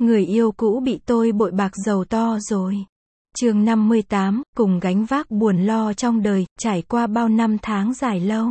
Người yêu cũ bị tôi bội bạc giàu to rồi. Chương 58, cùng gánh vác buồn lo trong đời, trải qua bao năm tháng dài lâu.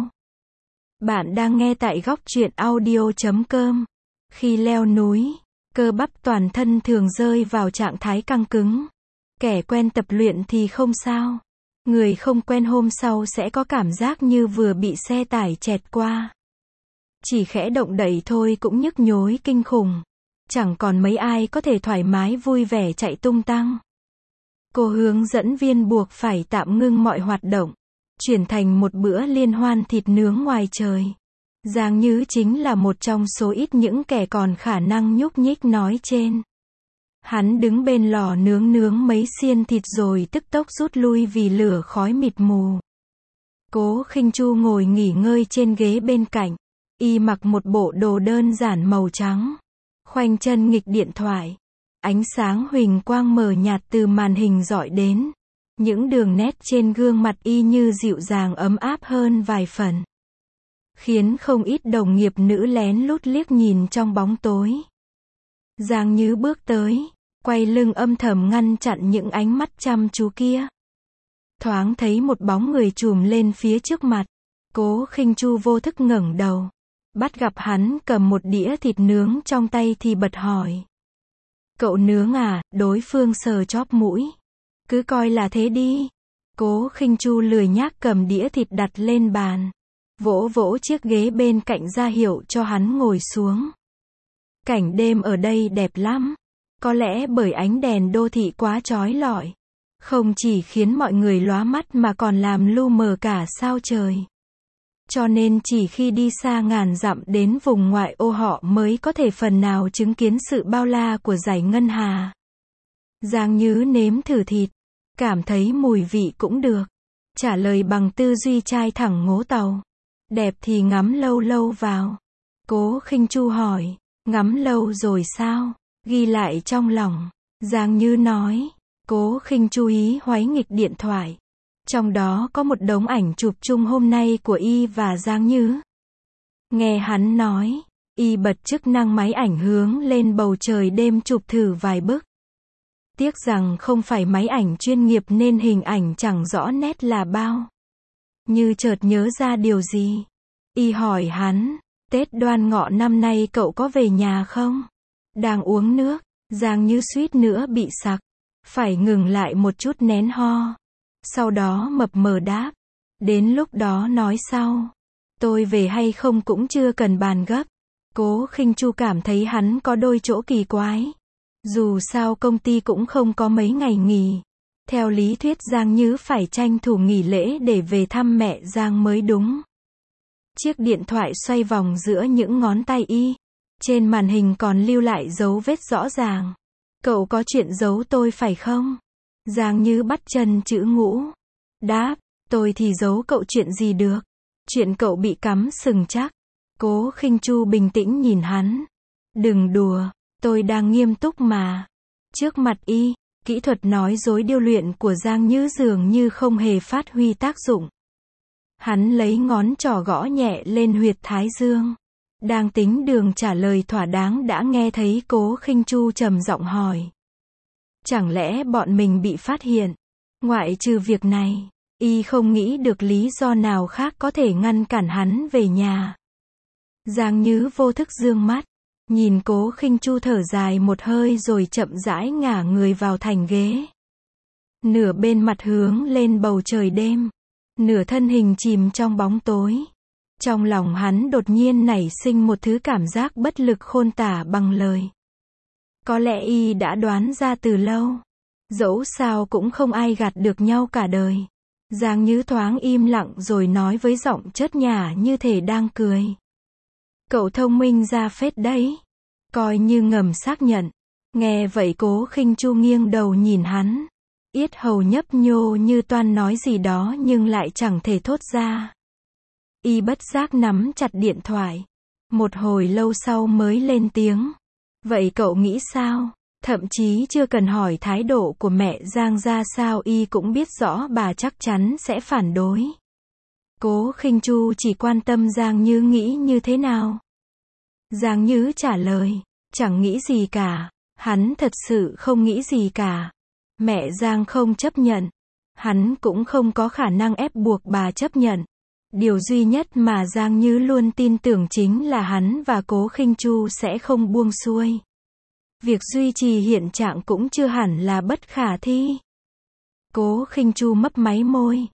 Bạn đang nghe tại góc truyện audio.com. Khi leo núi, cơ bắp toàn thân thường rơi vào trạng thái căng cứng. Kẻ quen tập luyện thì không sao. Người không quen hôm sau sẽ có cảm giác như vừa bị xe tải chẹt qua. Chỉ khẽ động đậy thôi cũng nhức nhối kinh khủng. Chẳng còn mấy ai có thể thoải mái vui vẻ chạy tung tăng. Cô hướng dẫn viên buộc phải tạm ngưng mọi hoạt động, chuyển thành một bữa liên hoan thịt nướng ngoài trời. Giang Như chính là một trong số ít những kẻ còn khả năng nhúc nhích nói trên. Hắn đứng bên lò nướng mấy xiên thịt rồi tức tốc rút lui vì lửa khói mịt mù. Cố Khinh Chu ngồi nghỉ ngơi trên ghế bên cạnh. Y mặc một bộ đồ đơn giản màu trắng. Khoanh chân nghịch điện thoại. Ánh sáng huỳnh quang mờ nhạt từ màn hình rọi đến. Những đường nét trên gương mặt y như dịu dàng ấm áp hơn vài phần. Khiến không ít đồng nghiệp nữ lén lút liếc nhìn trong bóng tối. Giang Như bước tới, quay lưng âm thầm ngăn chặn những ánh mắt chăm chú kia. Thoáng thấy một bóng người chùm lên phía trước mặt. Cố Khinh Chu vô thức ngẩng đầu. Bắt gặp hắn cầm một đĩa thịt nướng trong tay thì bật hỏi. Cậu nướng à? Đối phương sờ chóp mũi. Cứ coi là thế đi. Cố Khinh Chu lười nhác cầm đĩa thịt đặt lên bàn. Vỗ vỗ chiếc ghế bên cạnh ra hiệu cho hắn ngồi xuống. Cảnh đêm ở đây đẹp lắm. Có lẽ bởi ánh đèn đô thị quá chói lọi. Không chỉ khiến mọi người lóa mắt mà còn làm lu mờ cả sao trời. Cho nên chỉ khi đi xa ngàn dặm đến vùng ngoại ô họ mới có thể phần nào chứng kiến sự bao la của dải ngân hà. Giang Như nếm thử thịt, cảm thấy mùi vị cũng được. Trả lời bằng tư duy trai thẳng ngố tàu. Đẹp thì ngắm lâu lâu vào. Cố Khinh Chu hỏi, ngắm lâu rồi sao? Ghi lại trong lòng. Giang Như nói. Cố Khinh Chu ý hoáy nghịch điện thoại. Trong đó có một đống ảnh chụp chung hôm nay của y và Giang Như. Nghe hắn nói, y bật chức năng máy ảnh hướng lên bầu trời đêm chụp thử vài bức. Tiếc rằng không phải máy ảnh chuyên nghiệp nên hình ảnh chẳng rõ nét là bao. Như chợt nhớ ra điều gì. Y hỏi hắn, Tết Đoan Ngọ năm nay cậu có về nhà không? Đang uống nước, Giang Như suýt nữa bị sặc. Phải ngừng lại một chút nén ho. Sau đó mập mờ đáp. Đến lúc đó nói sau. Tôi về hay không cũng chưa cần bàn gấp. Cố Khinh Chu cảm thấy hắn có đôi chỗ kỳ quái. Dù sao công ty cũng không có mấy ngày nghỉ. Theo lý thuyết Giang Như phải tranh thủ nghỉ lễ để về thăm mẹ Giang mới đúng. Chiếc điện thoại xoay vòng giữa những ngón tay y. Trên màn hình còn lưu lại dấu vết rõ ràng. Cậu có chuyện giấu tôi phải không? Giang Như bắt chân chữ ngũ. Đáp, tôi thì giấu cậu chuyện gì được? Chuyện cậu bị cắm sừng chắc. Cố Khinh Chu bình tĩnh nhìn hắn. Đừng đùa, tôi đang nghiêm túc mà. Trước mặt y, kỹ thuật nói dối điêu luyện của Giang Như dường như không hề phát huy tác dụng. Hắn lấy ngón trỏ gõ nhẹ lên huyệt thái dương. Đang tính đường trả lời thỏa đáng đã nghe thấy Cố Khinh Chu trầm giọng hỏi. Chẳng lẽ bọn mình bị phát hiện? Ngoại trừ việc này, y không nghĩ được lý do nào khác có thể ngăn cản hắn về nhà. Giang Như vô thức dương mắt, nhìn Cố Khinh Chu thở dài một hơi rồi chậm rãi ngả người vào thành ghế. Nửa bên mặt hướng lên bầu trời đêm, nửa thân hình chìm trong bóng tối. Trong lòng hắn đột nhiên nảy sinh một thứ cảm giác bất lực khôn tả bằng lời. Có lẽ y đã đoán ra từ lâu. Dẫu sao cũng không ai gạt được nhau cả đời. Giang Như thoáng im lặng rồi nói với giọng chớt nhả như thể đang cười. Cậu thông minh ra phết đấy. Coi như ngầm xác nhận. Nghe vậy Cố Khinh Chu nghiêng đầu nhìn hắn. Yết hầu nhấp nhô như toan nói gì đó nhưng lại chẳng thể thốt ra. Y bất giác nắm chặt điện thoại. Một hồi lâu sau mới lên tiếng. Vậy cậu nghĩ sao? Thậm chí chưa cần hỏi thái độ của mẹ Giang ra sao y cũng biết rõ bà chắc chắn sẽ phản đối. Cố Khinh Chu chỉ quan tâm Giang Như nghĩ như thế nào. Giang Như trả lời, chẳng nghĩ gì cả. Hắn thật sự không nghĩ gì cả. Mẹ Giang không chấp nhận. Hắn cũng không có khả năng ép buộc bà chấp nhận. Điều duy nhất mà Giang Như luôn tin tưởng chính là hắn và Cố Khinh Chu sẽ không buông xuôi. Việc duy trì hiện trạng cũng chưa hẳn là bất khả thi. Cố Khinh Chu mấp máy môi.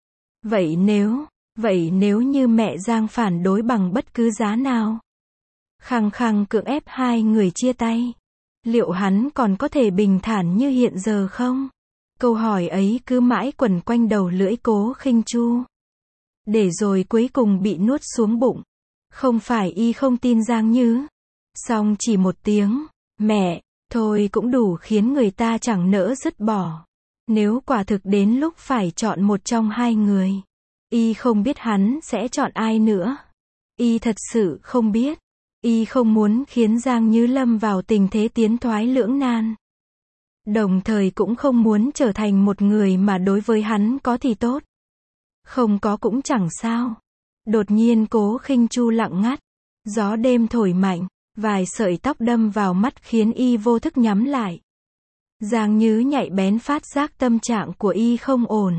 Vậy nếu như mẹ Giang phản đối bằng bất cứ giá nào, khăng khăng cưỡng ép hai người chia tay, liệu hắn còn có thể bình thản như hiện giờ không? Câu hỏi ấy cứ mãi quẩn quanh đầu lưỡi Cố Khinh Chu. Để rồi cuối cùng bị nuốt xuống bụng. Không phải y không tin Giang Như. Song chỉ một tiếng, mẹ, thôi cũng đủ khiến người ta chẳng nỡ dứt bỏ. Nếu quả thực đến lúc phải chọn một trong hai người, y không biết hắn sẽ chọn ai nữa. Y thật sự không biết. Y không muốn khiến Giang Như lâm vào tình thế tiến thoái lưỡng nan. Đồng thời cũng không muốn trở thành một người mà đối với hắn có thì tốt, không có cũng chẳng sao. Đột nhiên Cố Khinh Chu lặng ngắt. Gió đêm thổi mạnh, vài sợi tóc đâm vào mắt khiến y vô thức nhắm lại. Giang Như nhạy bén phát giác tâm trạng của y không ổn.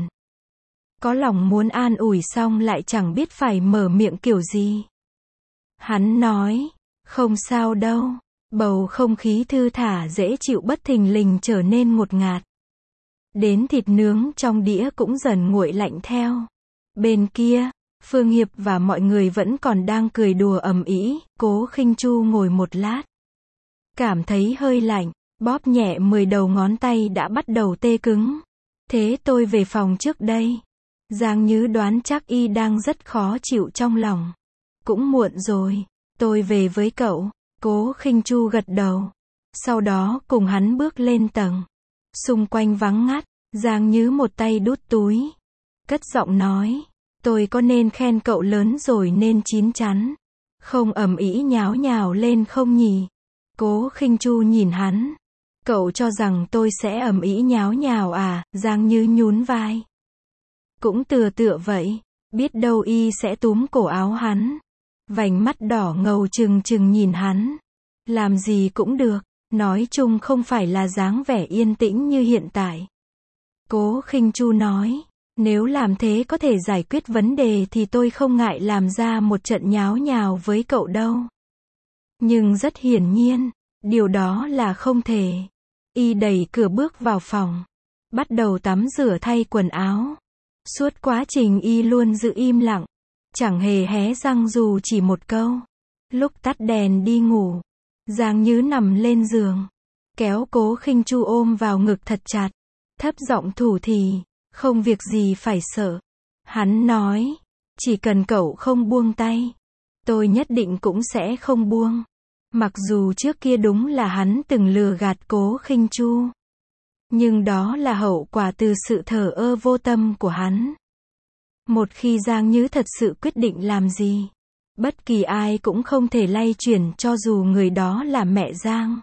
Có lòng muốn an ủi xong lại chẳng biết phải mở miệng kiểu gì. Hắn nói, không sao đâu. Bầu không khí thư thả dễ chịu bất thình lình trở nên ngột ngạt. Đến thịt nướng trong đĩa cũng dần nguội lạnh theo. Bên kia, Phương Hiệp và mọi người vẫn còn đang cười đùa ầm ĩ. Cố Khinh Chu ngồi một lát, cảm thấy hơi lạnh, bóp nhẹ 10 đầu ngón tay đã bắt đầu tê cứng. Thế tôi về phòng trước đây. Giang Như đoán chắc y đang rất khó chịu trong lòng. Cũng muộn rồi, tôi về với cậu. Cố Khinh Chu gật đầu. Sau đó cùng hắn bước lên tầng. Xung quanh vắng ngắt. Giang Như một tay đút túi, cất giọng nói, tôi có nên khen cậu lớn rồi nên chín chắn, không ầm ĩ nháo nhào lên không nhỉ? Cố Khinh Chu nhìn hắn. Cậu cho rằng tôi sẽ ầm ĩ nháo nhào à? Giang Như nhún vai. Cũng tựa vậy. Biết đâu y sẽ túm cổ áo hắn. Vành mắt đỏ ngầu trừng trừng nhìn hắn. Làm gì cũng được. Nói chung không phải là dáng vẻ yên tĩnh như hiện tại. Cố Khinh Chu nói. Nếu làm thế có thể giải quyết vấn đề thì tôi không ngại làm ra một trận nháo nhào với cậu đâu. Nhưng rất hiển nhiên, điều đó là không thể. Y đẩy cửa bước vào phòng. Bắt đầu tắm rửa thay quần áo. Suốt quá trình y luôn giữ im lặng. Chẳng hề hé răng dù chỉ một câu. Lúc tắt đèn đi ngủ, Giang Như nằm lên giường, kéo Cố Khinh Chu ôm vào ngực thật chặt, thấp giọng thủ thỉ, không việc gì phải sợ. Hắn nói, chỉ cần cậu không buông tay, tôi nhất định cũng sẽ không buông. Mặc dù trước kia đúng là hắn từng lừa gạt Cố Khinh Chu, nhưng đó là hậu quả từ sự thờ ơ vô tâm của hắn. Một khi Giang Như thật sự quyết định làm gì, bất kỳ ai cũng không thể lay chuyển cho dù người đó là mẹ Giang.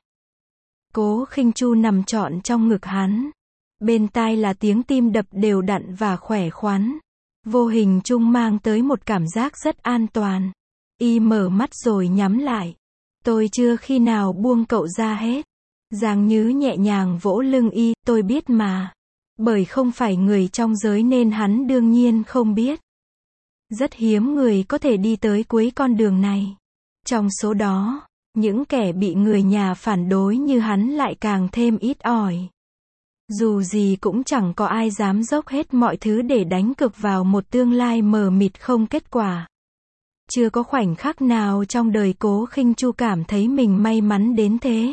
Cố Khinh Chu nằm trọn trong ngực hắn. Bên tai là tiếng tim đập đều đặn và khỏe khoắn. Vô hình chung mang tới một cảm giác rất an toàn. Y mở mắt rồi nhắm lại. Tôi chưa khi nào buông cậu ra hết. Giang Như nhẹ nhàng vỗ lưng y, tôi biết mà. Bởi không phải người trong giới nên hắn đương nhiên không biết. Rất hiếm người có thể đi tới cuối con đường này. Trong số đó, những kẻ bị người nhà phản đối như hắn lại càng thêm ít ỏi. Dù gì cũng chẳng có ai dám dốc hết mọi thứ để đánh cược vào một tương lai mờ mịt không kết quả. Chưa có khoảnh khắc nào trong đời Cố Khinh Chu cảm thấy mình may mắn đến thế.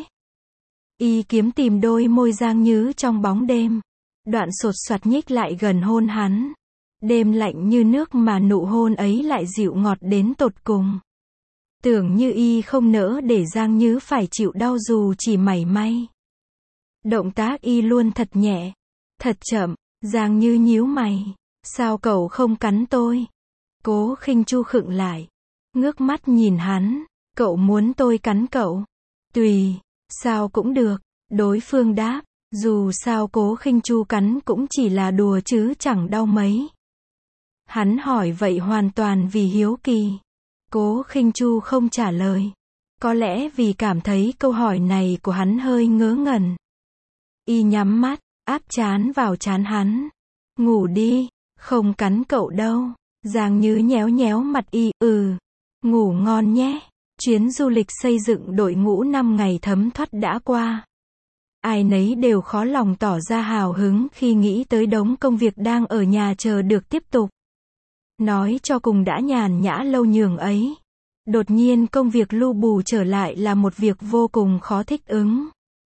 Y kiếm tìm đôi môi Giang Như trong bóng đêm. Đoạn sột soạt nhích lại gần hôn hắn. Đêm lạnh như nước mà nụ hôn ấy lại dịu ngọt đến tột cùng. Tưởng như y không nỡ để Giang Như phải chịu đau dù chỉ mảy may. Động tác y luôn thật nhẹ, thật chậm. Giang Như nhíu mày. Sao cậu không cắn tôi? Cố Khinh Chu khựng lại, ngước mắt nhìn hắn. Cậu muốn tôi cắn cậu? Tùy, sao cũng được. Đối phương đáp. Dù sao Cố Khinh Chu cắn cũng chỉ là đùa chứ chẳng đau mấy. Hắn hỏi vậy hoàn toàn vì hiếu kỳ. Cố Khinh Chu không trả lời. Có lẽ vì cảm thấy câu hỏi này của hắn hơi ngớ ngẩn. Y nhắm mắt, áp trán vào trán hắn. Ngủ đi, không cắn cậu đâu. Giang Nhứ nhéo nhéo mặt Y, ngủ ngon nhé. Chuyến du lịch xây dựng đội ngũ 5 ngày thấm thoát đã qua. Ai nấy đều khó lòng tỏ ra hào hứng khi nghĩ tới đống công việc đang ở nhà chờ được tiếp tục. Nói cho cùng đã nhàn nhã lâu nhường ấy. Đột nhiên công việc lu bù trở lại là một việc vô cùng khó thích ứng.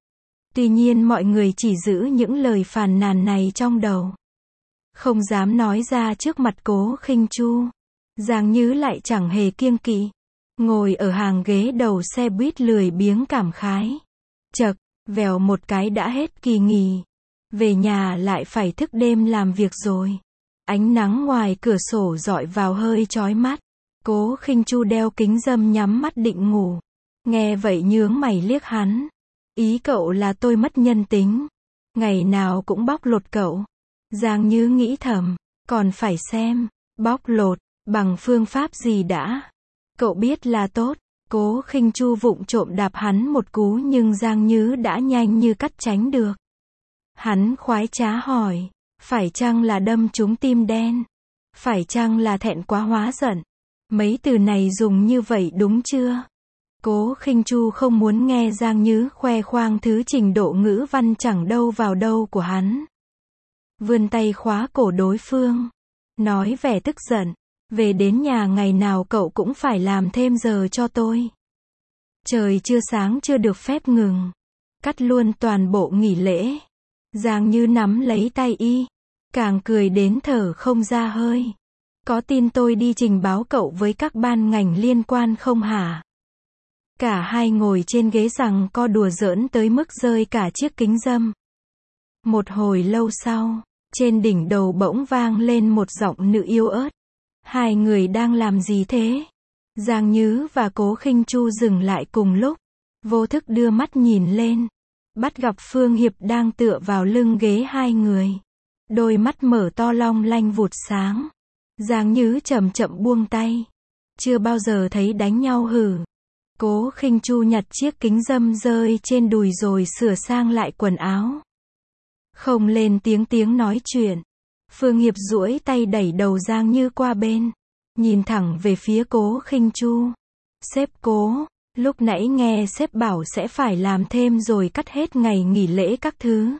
Tuy nhiên mọi người chỉ giữ những lời phàn nàn này trong đầu. Không dám nói ra trước mặt Cố Khinh Chu. Giang Nhứ lại chẳng hề kiêng kỵ. Ngồi ở hàng ghế đầu xe buýt lười biếng cảm khái. Chậc, vèo một cái đã hết kỳ nghỉ. Về nhà lại phải thức đêm làm việc rồi. Ánh nắng ngoài cửa sổ rọi vào hơi chói mắt. Cố Khinh Chu đeo kính râm nhắm mắt định ngủ. Nghe vậy nhướng mày liếc hắn. Ý cậu là tôi mất nhân tính. Ngày nào cũng bóc lột cậu. Giang Nhứ nghĩ thầm. Còn phải xem. Bóc lột. Bằng phương pháp gì đã? Cậu biết là tốt. Cố Khinh Chu vụng trộm đạp hắn một cú nhưng Giang Nhứ đã nhanh như cắt tránh được. Hắn khoái trá hỏi. Phải chăng là đâm trúng tim đen? Phải chăng là thẹn quá hóa giận? Mấy từ này dùng như vậy đúng chưa? Cố Khinh Chu không muốn nghe Giang Nhứ khoe khoang thứ trình độ ngữ văn chẳng đâu vào đâu của hắn. Vươn tay khóa cổ đối phương. Nói vẻ tức giận. Về đến nhà ngày nào cậu cũng phải làm thêm giờ cho tôi. Trời chưa sáng chưa được phép ngừng. Cắt luôn toàn bộ nghỉ lễ. Giang Nhứ nắm lấy tay Y. Càng cười đến thở không ra hơi. Có tin tôi đi trình báo cậu với các ban ngành liên quan không hả? Cả hai ngồi trên ghế giằng co đùa giỡn tới mức rơi cả chiếc kính râm. Một hồi lâu sau, trên đỉnh đầu bỗng vang lên một giọng nữ yếu ớt. Hai người đang làm gì thế? Giang Nhứ và Cố Khinh Chu dừng lại cùng lúc. Vô thức đưa mắt nhìn lên. Bắt gặp Phương Hiệp đang tựa vào lưng ghế hai người. Đôi mắt mở to long lanh vụt sáng. Giang Nhứ chậm chậm buông tay. Chưa bao giờ thấy đánh nhau hử. Cố Khinh Chu nhặt chiếc kính râm rơi trên đùi rồi sửa sang lại quần áo. Không lên tiếng nói chuyện. Phương Hiệp duỗi tay đẩy đầu Giang Nhứ qua bên. Nhìn thẳng về phía Cố Khinh Chu. Sếp Cố, lúc nãy nghe sếp bảo sẽ phải làm thêm rồi cắt hết ngày nghỉ lễ các thứ.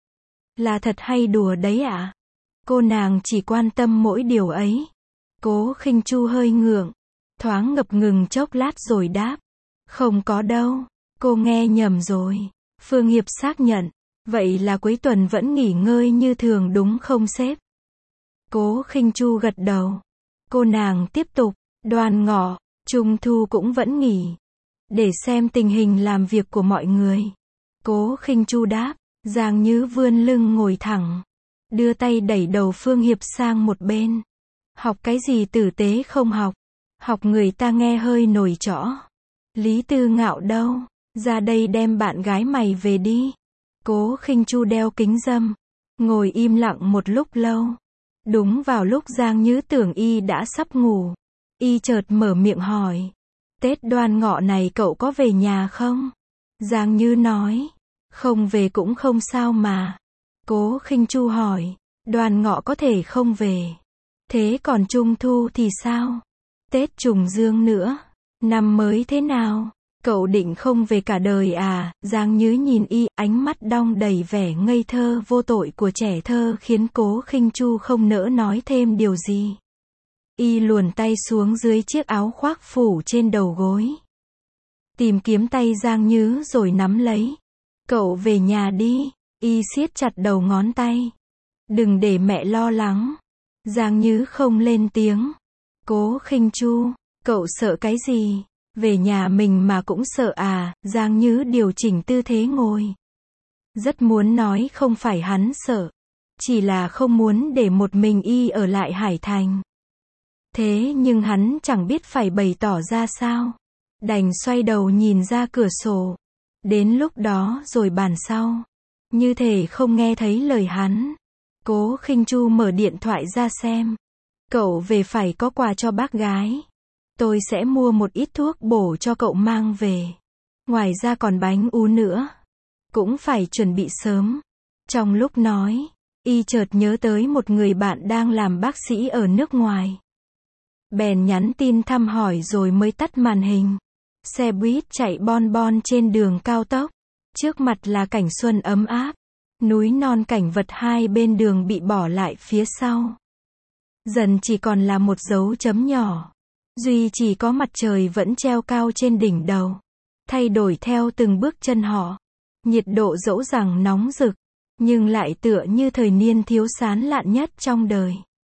Là thật hay đùa đấy ạ? Cô nàng chỉ quan tâm mỗi điều ấy. Cố Khinh Chu hơi ngượng. Thoáng ngập ngừng chốc lát rồi đáp. Không có đâu. Cô nghe nhầm rồi. Phương Hiệp xác nhận. Vậy là cuối tuần vẫn nghỉ ngơi như thường đúng không sếp? Cố Khinh Chu gật đầu. Cô nàng tiếp tục. Đoàn Ngọ, Trung Thu cũng vẫn nghỉ. Để xem tình hình làm việc của mọi người. Cố Khinh Chu đáp. Giang Nhứ vươn lưng ngồi thẳng. Đưa tay đẩy đầu Phương Hiệp sang một bên. Học cái gì tử tế không học. Học người ta nghe hơi nổi trõ. Lý Tư Ngạo đâu? Ra đây đem bạn gái mày về đi. Cố Khinh Chu đeo kính râm. Ngồi im lặng một lúc lâu. Đúng vào lúc Giang Nhứ tưởng Y đã sắp ngủ. Y chợt mở miệng hỏi. Tết Đoan Ngọ này cậu có về nhà không? Giang Nhứ nói. Không về cũng không sao mà. Cố Khinh Chu hỏi. Đoan Ngọ có thể không về. Thế còn Trung Thu thì sao? Tết Trùng Dương nữa. Năm mới thế nào? Cậu định không về cả đời à? Giang Nhứ nhìn Y, ánh mắt đong đầy vẻ ngây thơ vô tội của trẻ thơ khiến Cố Khinh Chu không nỡ nói thêm điều gì. Y luồn tay xuống dưới chiếc áo khoác phủ trên đầu gối. Tìm kiếm tay Giang Nhứ rồi nắm lấy. Cậu về nhà đi. Y siết chặt đầu ngón tay. Đừng để mẹ lo lắng. Giang Nhứ không lên tiếng. Cố Khinh Chu, cậu sợ cái gì? Về nhà mình mà cũng sợ à? Giang Nhứ điều chỉnh tư thế ngồi. Rất muốn nói không phải hắn sợ. Chỉ là không muốn để một mình Y ở lại Hải Thành. Thế nhưng hắn chẳng biết phải bày tỏ ra sao. Đành xoay đầu nhìn ra cửa sổ. Đến lúc đó rồi bàn sau. Như thể không nghe thấy lời hắn. Cố Khinh Chu mở điện thoại ra xem. Cậu về phải có quà cho bác gái. Tôi sẽ mua một ít thuốc bổ cho cậu mang về. Ngoài ra còn bánh ú nữa. Cũng phải chuẩn bị sớm. Trong lúc nói, y chợt nhớ tới một người bạn đang làm bác sĩ ở nước ngoài. Bèn nhắn tin thăm hỏi rồi mới tắt màn hình. Xe buýt chạy bon bon trên đường cao tốc. Trước mặt là cảnh xuân ấm áp. Núi non cảnh vật hai bên đường bị bỏ lại phía sau. Dần chỉ còn là một dấu chấm nhỏ. Duy chỉ có mặt trời vẫn treo cao trên đỉnh đầu. Thay đổi theo từng bước chân họ. Nhiệt độ dẫu rằng nóng rực, nhưng lại tựa như thời niên thiếu sán lạn nhất trong đời.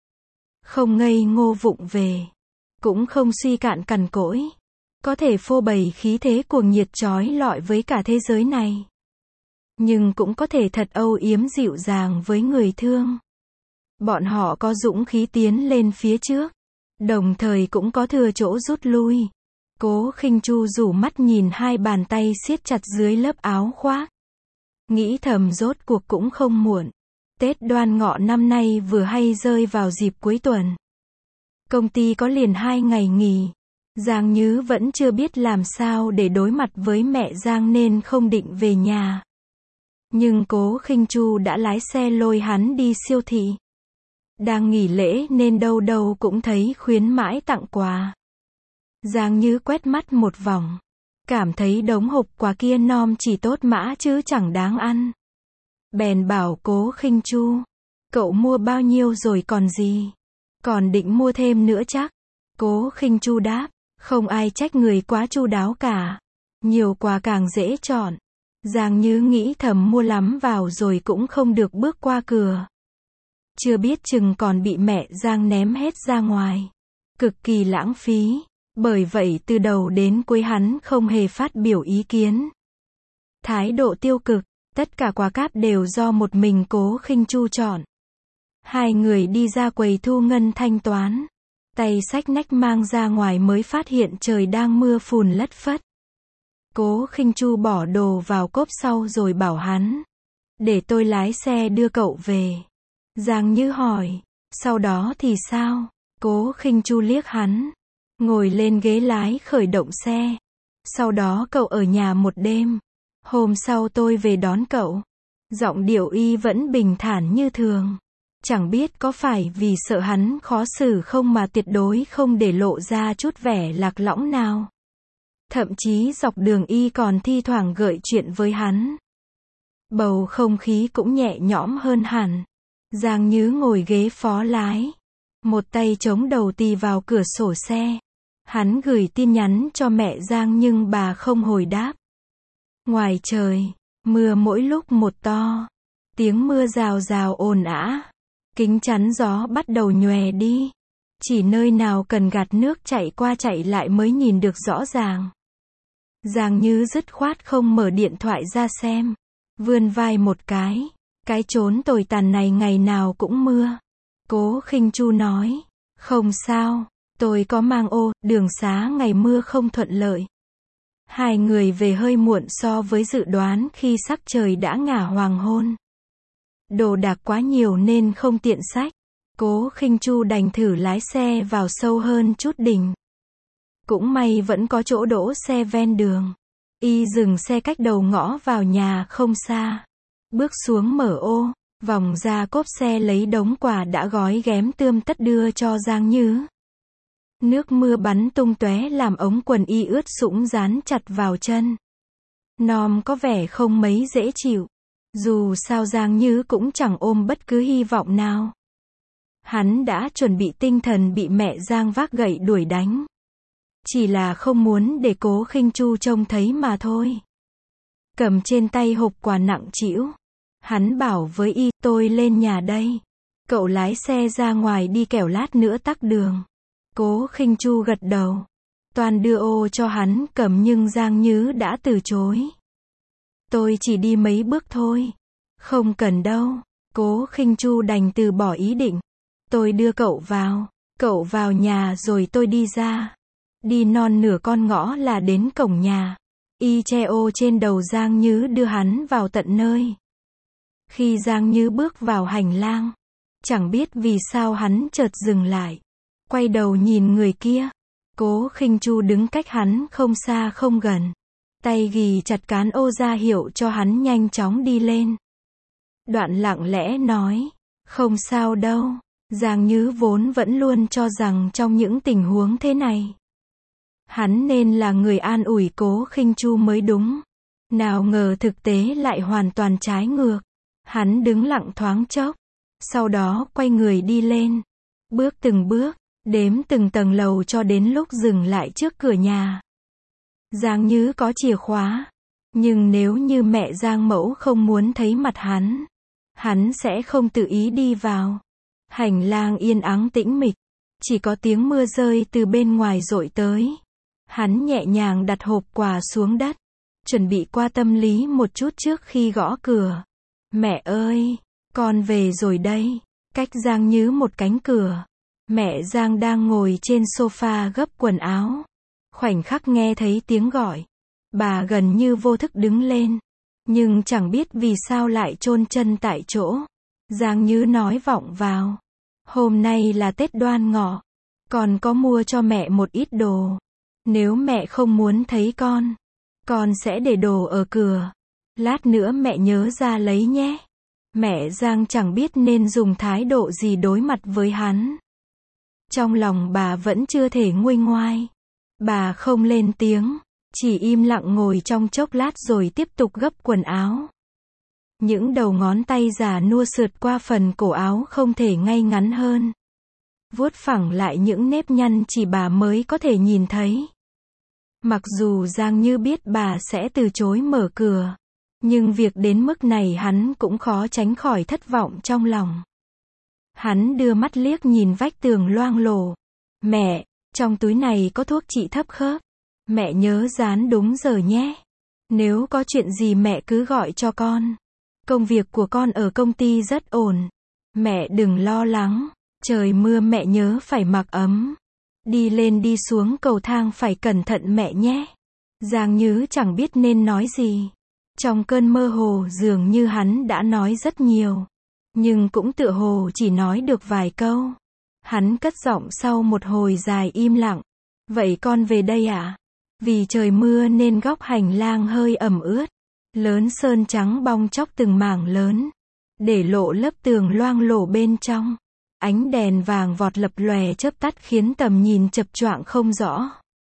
Không ngây ngô vụng về, cũng không suy cạn cằn cỗi. Có thể phô bày khí thế cuồng nhiệt chói lọi với cả thế giới này. Nhưng cũng có thể thật âu yếm dịu dàng với người thương. Bọn họ có dũng khí tiến lên phía trước, đồng thời cũng có thừa chỗ rút lui. Cố Khinh Chu rủ mắt nhìn hai bàn tay siết chặt dưới lớp áo khoác. Nghĩ thầm rốt cuộc cũng không muộn. Tết Đoan Ngọ năm nay vừa hay rơi vào dịp cuối tuần. Công ty có liền 2 ngày nghỉ. Giang Nhứ vẫn chưa biết làm sao để đối mặt với mẹ Giang nên không định về nhà. Nhưng Cố Khinh Chu đã lái xe lôi hắn đi siêu thị. Đang nghỉ lễ nên đâu đâu cũng thấy khuyến mãi tặng quà. Giang Nhứ quét mắt một vòng. Cảm thấy đống hộp quà kia nom chỉ tốt mã chứ chẳng đáng ăn. Bèn bảo Cố Khinh Chu. Cậu mua bao nhiêu rồi còn gì? Còn định mua thêm nữa chắc? Cố Khinh Chu đáp. Không ai trách người quá chu đáo cả. Nhiều quà càng dễ chọn. Giang Nhứ nghĩ thầm mua lắm vào rồi cũng không được bước qua cửa. Chưa biết chừng còn bị mẹ Giang ném hết ra ngoài. Cực kỳ lãng phí. Bởi vậy từ đầu đến cuối hắn không hề phát biểu ý kiến. Thái độ tiêu cực, tất cả quà cáp đều do một mình Cố Khinh Chu chọn. Hai người đi ra quầy thu ngân thanh toán. Tay xách nách mang ra ngoài mới phát hiện trời đang mưa phùn lất phất. Cố Khinh Chu bỏ đồ vào cốp sau rồi bảo hắn. Để tôi lái xe đưa cậu về. Giang Như hỏi. Sau đó thì sao? Cố Khinh Chu liếc hắn. Ngồi lên ghế lái khởi động xe. Sau đó cậu ở nhà một đêm. Hôm sau tôi về đón cậu. Giọng điệu y vẫn bình thản như thường. Chẳng biết có phải vì sợ hắn khó xử không mà tuyệt đối không để lộ ra chút vẻ lạc lõng nào. Thậm chí dọc đường y còn thi thoảng gợi chuyện với hắn. Bầu không khí cũng nhẹ nhõm hơn hẳn. Giang Nhứ ngồi ghế phó lái. Một tay chống đầu tì vào cửa sổ xe. Hắn gửi tin nhắn cho mẹ Giang nhưng bà không hồi đáp. Ngoài trời, mưa mỗi lúc một to. Tiếng mưa rào rào ồn ào. Kính chắn gió bắt đầu nhòe đi. Chỉ nơi nào cần gạt nước chạy qua chạy lại mới nhìn được rõ ràng. Giang Như dứt khoát không mở điện thoại ra xem. Vươn vai một cái. Cái chốn tồi tàn này ngày nào cũng mưa. Cố Khinh Chu nói. Không sao. Tôi có mang ô, đường xá ngày mưa không thuận lợi. Hai người về hơi muộn so với dự đoán khi sắc trời đã ngả hoàng hôn. Đồ đạc quá nhiều nên không tiện xách. Cố Khinh Chu đành thử lái xe vào sâu hơn chút đỉnh. Cũng may vẫn có chỗ đỗ xe ven đường. Y dừng xe cách đầu ngõ vào nhà không xa. Bước xuống mở ô, vòng ra cốp xe lấy đống quà đã gói ghém tươm tất đưa cho Giang Như. Nước mưa bắn tung tóe làm ống quần y ướt sũng dán chặt vào chân. Nom có vẻ không mấy dễ chịu. Dù sao Giang Như cũng chẳng ôm bất cứ hy vọng nào. Hắn đã chuẩn bị tinh thần bị mẹ Giang vác gậy đuổi đánh. Chỉ là không muốn để Cố Khinh Chu trông thấy mà thôi. Cầm trên tay hộp quà nặng trĩu. Hắn bảo với y, tôi lên nhà đây. Cậu lái xe ra ngoài đi kẻo lát nữa tắc đường. Cố Khinh Chu gật đầu. Toàn đưa ô cho hắn cầm nhưng Giang Như đã từ chối. Tôi chỉ đi mấy bước thôi. Không cần đâu. Cố Khinh Chu đành từ bỏ ý định. Tôi đưa cậu vào. Cậu vào nhà rồi tôi đi ra. Đi non nửa con ngõ là đến cổng nhà. Y che ô trên đầu Giang Như đưa hắn vào tận nơi. Khi Giang Như bước vào hành lang, chẳng biết vì sao hắn chợt dừng lại. Quay đầu nhìn người kia. Cố Khinh Chu đứng cách hắn không xa không gần. Tay ghì chặt cán ô ra hiệu cho hắn nhanh chóng đi lên. Đoạn lặng lẽ nói, không sao đâu. Giang Nhứ vốn vẫn luôn cho rằng trong những tình huống thế này, hắn nên là người an ủi Cố Khinh Chu mới đúng. Nào ngờ thực tế lại hoàn toàn trái ngược. Hắn đứng lặng thoáng chốc, sau đó quay người đi lên. Bước từng bước, đếm từng tầng lầu cho đến lúc dừng lại trước cửa nhà. Giang Nhứ có chìa khóa, nhưng nếu như mẹ Giang Mẫu không muốn thấy mặt hắn sẽ không tự ý đi vào. Hành lang yên ắng tĩnh mịch, chỉ có tiếng mưa rơi từ bên ngoài dội tới. Hắn nhẹ nhàng đặt hộp quà xuống đất, chuẩn bị qua tâm lý một chút trước khi gõ cửa. Mẹ ơi, con về rồi đây. Cách Giang Nhứ một cánh cửa, mẹ Giang đang ngồi trên sofa gấp quần áo. Khoảnh khắc nghe thấy tiếng gọi, bà gần như vô thức đứng lên, nhưng chẳng biết vì sao lại chôn chân tại chỗ. Giang Nhứ nói vọng vào, hôm nay là Tết Đoan Ngọ, con có mua cho mẹ một ít đồ. Nếu mẹ không muốn thấy con sẽ để đồ ở cửa. Lát nữa mẹ nhớ ra lấy nhé. Mẹ Giang chẳng biết nên dùng thái độ gì đối mặt với hắn. Trong lòng bà vẫn chưa thể nguôi ngoai. Bà không lên tiếng, chỉ im lặng ngồi trong chốc lát rồi tiếp tục gấp quần áo. Những đầu ngón tay già nua sượt qua phần cổ áo không thể ngay ngắn hơn. Vuốt phẳng lại những nếp nhăn chỉ bà mới có thể nhìn thấy. Mặc dù Giang Như biết bà sẽ từ chối mở cửa, nhưng việc đến mức này hắn cũng khó tránh khỏi thất vọng trong lòng. Hắn đưa mắt liếc nhìn vách tường loang lổ. Mẹ, trong túi này có thuốc trị thấp khớp. Mẹ nhớ dán đúng giờ nhé. Nếu có chuyện gì mẹ cứ gọi cho con. Công việc của con ở công ty rất ổn. Mẹ đừng lo lắng. Trời mưa mẹ nhớ phải mặc ấm. Đi lên đi xuống cầu thang phải cẩn thận mẹ nhé. Giang Nhứ chẳng biết nên nói gì. Trong cơn mơ hồ dường như hắn đã nói rất nhiều, nhưng cũng tựa hồ chỉ nói được vài câu. Hắn cất giọng sau một hồi dài im lặng. Vậy con về đây ạ? Vì trời mưa nên góc hành lang hơi ẩm ướt. Lớn sơn trắng bong tróc từng mảng lớn, để lộ lớp tường loang lổ bên trong. Ánh đèn vàng vọt lập lòe chớp tắt khiến tầm nhìn chập choạng không rõ.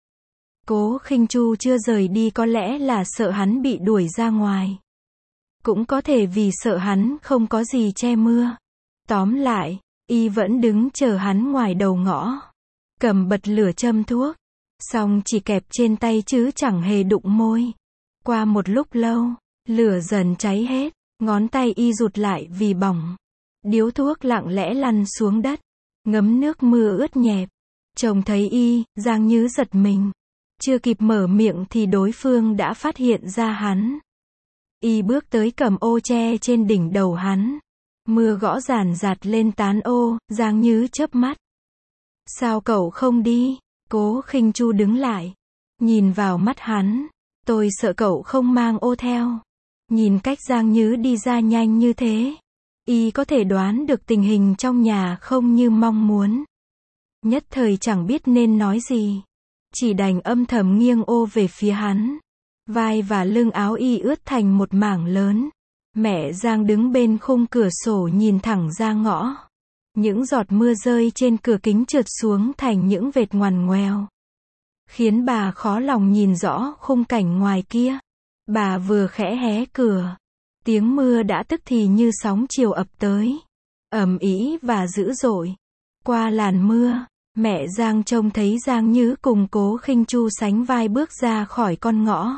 Cố Khinh Chu chưa rời đi có lẽ là sợ hắn bị đuổi ra ngoài. Cũng có thể vì sợ hắn không có gì che mưa. Tóm lại, y vẫn đứng chờ hắn ngoài đầu ngõ. Cầm bật lửa châm thuốc. Xong chỉ kẹp trên tay chứ chẳng hề đụng môi. Qua một lúc lâu, lửa dần cháy hết. Ngón tay y rụt lại vì bỏng. Điếu thuốc lặng lẽ lăn xuống đất. Ngấm nước mưa ướt nhẹp. Trông thấy y, Giang Nhứ giật mình. Chưa kịp mở miệng thì đối phương đã phát hiện ra hắn. Y bước tới cầm ô che trên đỉnh đầu hắn. Mưa gõ ràn rạt lên tán ô. Giang Nhứ chớp mắt. Sao cậu không đi? Cố Khinh Chu đứng lại, nhìn vào mắt hắn. Tôi sợ cậu không mang ô theo. Nhìn cách Giang Nhứ đi ra nhanh như thế, y có thể đoán được tình hình trong nhà không như mong muốn. Nhất thời chẳng biết nên nói gì, chỉ đành âm thầm nghiêng ô về phía hắn. Vai và lưng áo y ướt thành một mảng lớn. Mẹ Giang đứng bên khung cửa sổ nhìn thẳng ra ngõ. Những giọt mưa rơi trên cửa kính trượt xuống thành những vệt ngoằn ngoèo, khiến bà khó lòng nhìn rõ khung cảnh ngoài kia. Bà vừa khẽ hé cửa, tiếng mưa đã tức thì như sóng chiều ập tới, ầm ĩ và dữ dội. Qua làn mưa, mẹ Giang trông thấy Giang Nhứ cùng Cố Khinh Chu sánh vai bước ra khỏi con ngõ,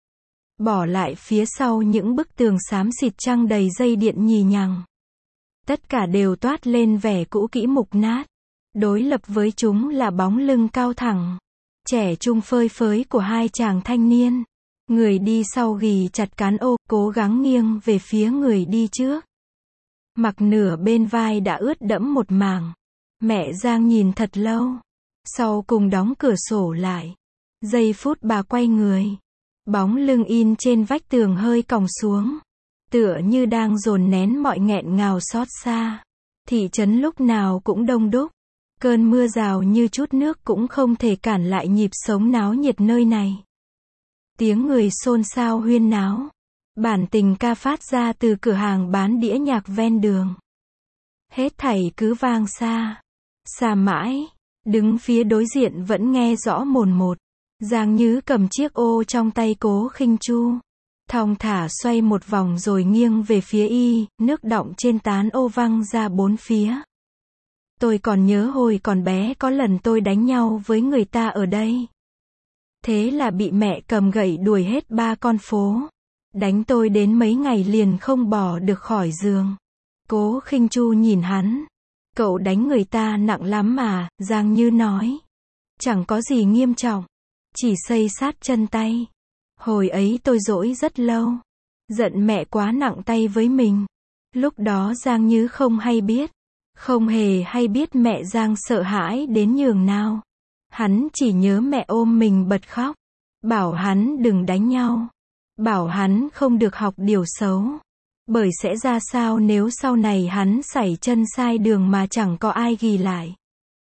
bỏ lại phía sau những bức tường xám xịt trăng đầy dây điện nhì nhằng. Tất cả đều toát lên vẻ cũ kỹ mục nát. Đối lập với chúng là bóng lưng cao thẳng, trẻ trung phơi phới của hai chàng thanh niên. Người đi sau ghì chặt cán ô, cố gắng nghiêng về phía người đi trước. Mặc nửa bên vai đã ướt đẫm một mảng. Mẹ Giang nhìn thật lâu, sau cùng đóng cửa sổ lại. Giây phút bà quay người, bóng lưng in trên vách tường hơi còng xuống, tựa như đang dồn nén mọi nghẹn ngào xót xa. Thị trấn lúc nào cũng đông đúc, Cơn mưa rào như chút nước cũng không thể cản lại nhịp sống náo nhiệt nơi này. Tiếng người xôn xao huyên náo. Bản tình ca phát ra từ cửa hàng bán đĩa nhạc ven đường. Hết thảy cứ vang xa. Xa mãi. Đứng phía đối diện vẫn nghe rõ mồn một. Giang Nhứ cầm chiếc ô trong tay Cố Khinh Chu. Thong thả xoay một vòng rồi nghiêng về phía y, nước đọng trên tán ô văng ra bốn phía. Tôi còn nhớ hồi còn bé có lần tôi đánh nhau với người ta ở đây. Thế là bị mẹ cầm gậy đuổi hết 3 con phố. Đánh tôi đến mấy ngày liền không bỏ được khỏi giường. Cố Khinh Chu nhìn hắn. Cậu đánh người ta nặng lắm mà, Giang Như nói. Chẳng có gì nghiêm trọng. Chỉ xây sát chân tay. Hồi ấy tôi dỗi rất lâu. Giận mẹ quá nặng tay với mình. Lúc đó Giang Như không hay biết. Không hề hay biết mẹ Giang sợ hãi đến nhường nào. Hắn chỉ nhớ mẹ ôm mình bật khóc. Bảo hắn đừng đánh nhau. Bảo hắn không được học điều xấu. Bởi sẽ ra sao nếu sau này hắn sảy chân sai đường mà chẳng có ai ghi lại.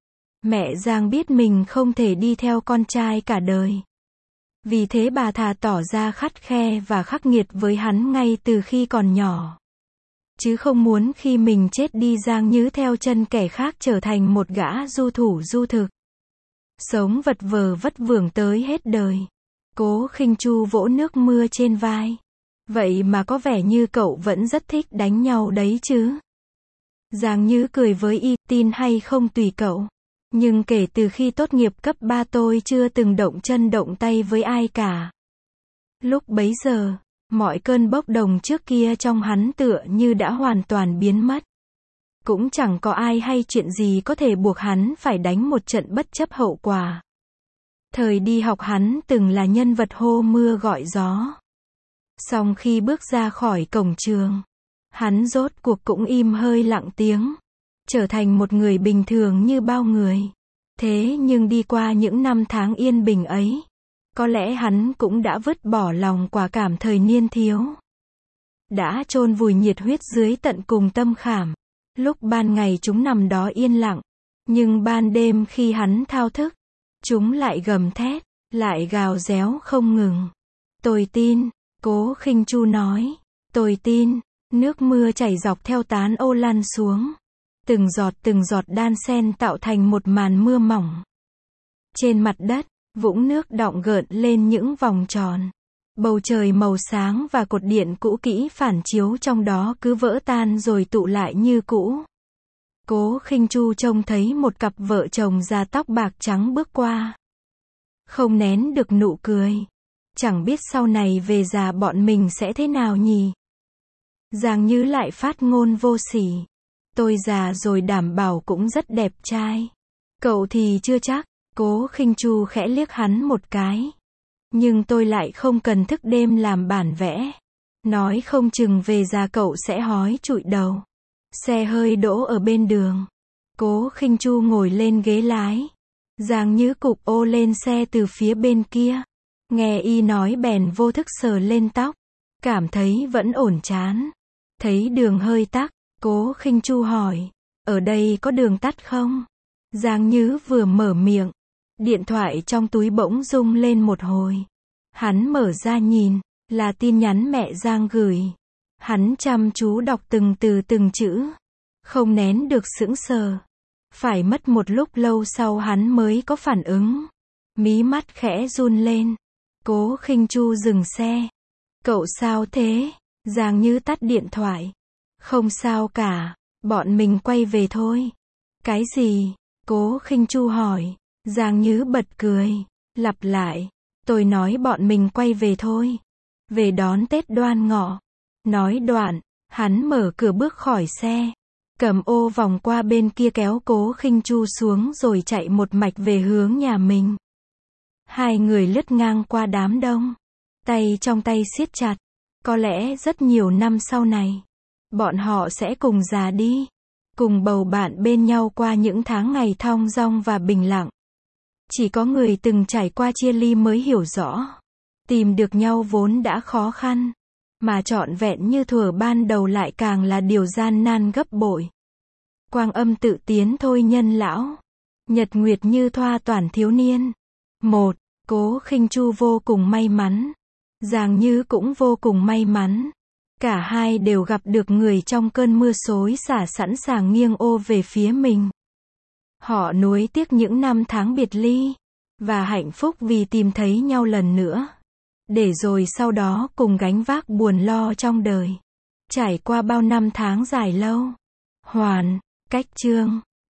Mẹ Giang biết mình không thể đi theo con trai cả đời. Vì thế bà thà tỏ ra khắt khe và khắc nghiệt với hắn ngay từ khi còn nhỏ. Chứ không muốn khi mình chết đi Giang Nhứ theo chân kẻ khác trở thành một gã du thủ du thực. Sống vật vờ vất vưởng tới hết đời. Cố Khinh Chu vỗ nước mưa trên vai. Vậy mà có vẻ như cậu vẫn rất thích đánh nhau đấy chứ. Giang Nhứ cười với y, tin hay không tùy cậu. Nhưng kể từ khi tốt nghiệp cấp 3 tôi chưa từng động chân động tay với ai cả. Lúc bấy giờ, mọi cơn bốc đồng trước kia trong hắn tựa như đã hoàn toàn biến mất. Cũng chẳng có ai hay chuyện gì có thể buộc hắn phải đánh một trận bất chấp hậu quả. Thời đi học hắn từng là nhân vật hô mưa gọi gió. Song khi bước ra khỏi cổng trường, hắn rốt cuộc cũng im hơi lặng tiếng. Trở thành một người bình thường như bao người. Thế nhưng đi qua những năm tháng yên bình ấy, có lẽ hắn cũng đã vứt bỏ lòng quả cảm thời niên thiếu. Đã chôn vùi nhiệt huyết dưới tận cùng tâm khảm. Lúc ban ngày chúng nằm đó yên lặng. Nhưng ban đêm khi hắn thao thức, chúng lại gầm thét, lại gào réo không ngừng. Tôi tin, Cố Khinh Chu nói. Tôi tin. Nước mưa chảy dọc theo tán ô lăn xuống. Từng giọt đan xen tạo thành một màn mưa mỏng. Trên mặt đất, vũng nước đọng gợn lên những vòng tròn. Bầu trời màu sáng và cột điện cũ kỹ phản chiếu trong đó cứ vỡ tan rồi tụ lại như cũ. Cố Khinh Chu trông thấy một cặp vợ chồng già tóc bạc trắng bước qua. Không nén được nụ cười. Chẳng biết sau này về già bọn mình sẽ thế nào nhỉ? Giang Như lại phát ngôn vô sỉ. Tôi già rồi đảm bảo cũng rất đẹp trai. Cậu thì chưa chắc. Cố Khinh Chu khẽ liếc hắn một cái. Nhưng tôi lại không cần thức đêm làm bản vẽ. Nói không chừng về già cậu sẽ hói trụi đầu. Xe hơi đỗ ở bên đường. Cố Khinh Chu ngồi lên ghế lái. Giang Như cụp ô lên xe từ phía bên kia. Nghe y nói bèn vô thức sờ lên tóc. Cảm thấy vẫn ổn chán. Thấy đường hơi tắc. Cố Khinh Chu hỏi. Ở đây có đường tắt không? Giang Như vừa mở miệng. Điện thoại trong túi bỗng rung lên một hồi. Hắn mở ra nhìn. Là tin nhắn mẹ Giang gửi. Hắn chăm chú đọc từng từ từng chữ. Không nén được sững sờ. Phải mất một lúc lâu sau hắn mới có phản ứng. Mí mắt khẽ run lên. Cố Khinh Chu dừng xe. Cậu sao thế? Giang Như tắt điện thoại. Không sao cả. Bọn mình quay về thôi. Cái gì? Cố Khinh Chu hỏi. Giang Như bật cười. Lặp lại. Tôi nói bọn mình quay về thôi. Về đón Tết Đoan Ngọ. Nói đoạn, hắn mở cửa bước khỏi xe. Cầm ô vòng qua bên kia kéo Cố Khinh Chu xuống rồi chạy một mạch về hướng nhà mình. Hai người lướt ngang qua đám đông. Tay trong tay siết chặt. Có lẽ rất nhiều năm sau này, bọn họ sẽ cùng già đi. Cùng bầu bạn bên nhau qua những tháng ngày thong dong và bình lặng. Chỉ có người từng trải qua chia ly mới hiểu rõ. Tìm được nhau vốn đã khó khăn. Mà trọn vẹn như thuở ban đầu lại càng là điều gian nan gấp bội. Quang Âm tự tiến thôi nhân lão. Nhật nguyệt như thoa toản thiếu niên. 1. Cố Khinh Chu vô cùng may mắn. Giàng Như cũng vô cùng may mắn. Cả hai đều gặp được người trong cơn mưa xối xả sẵn sàng nghiêng ô về phía mình. Họ nuối tiếc những năm tháng biệt ly, và hạnh phúc vì tìm thấy nhau lần nữa. Để rồi sau đó cùng gánh vác buồn lo trong đời. Trải qua bao năm tháng dài lâu. Hoàn, cách chương.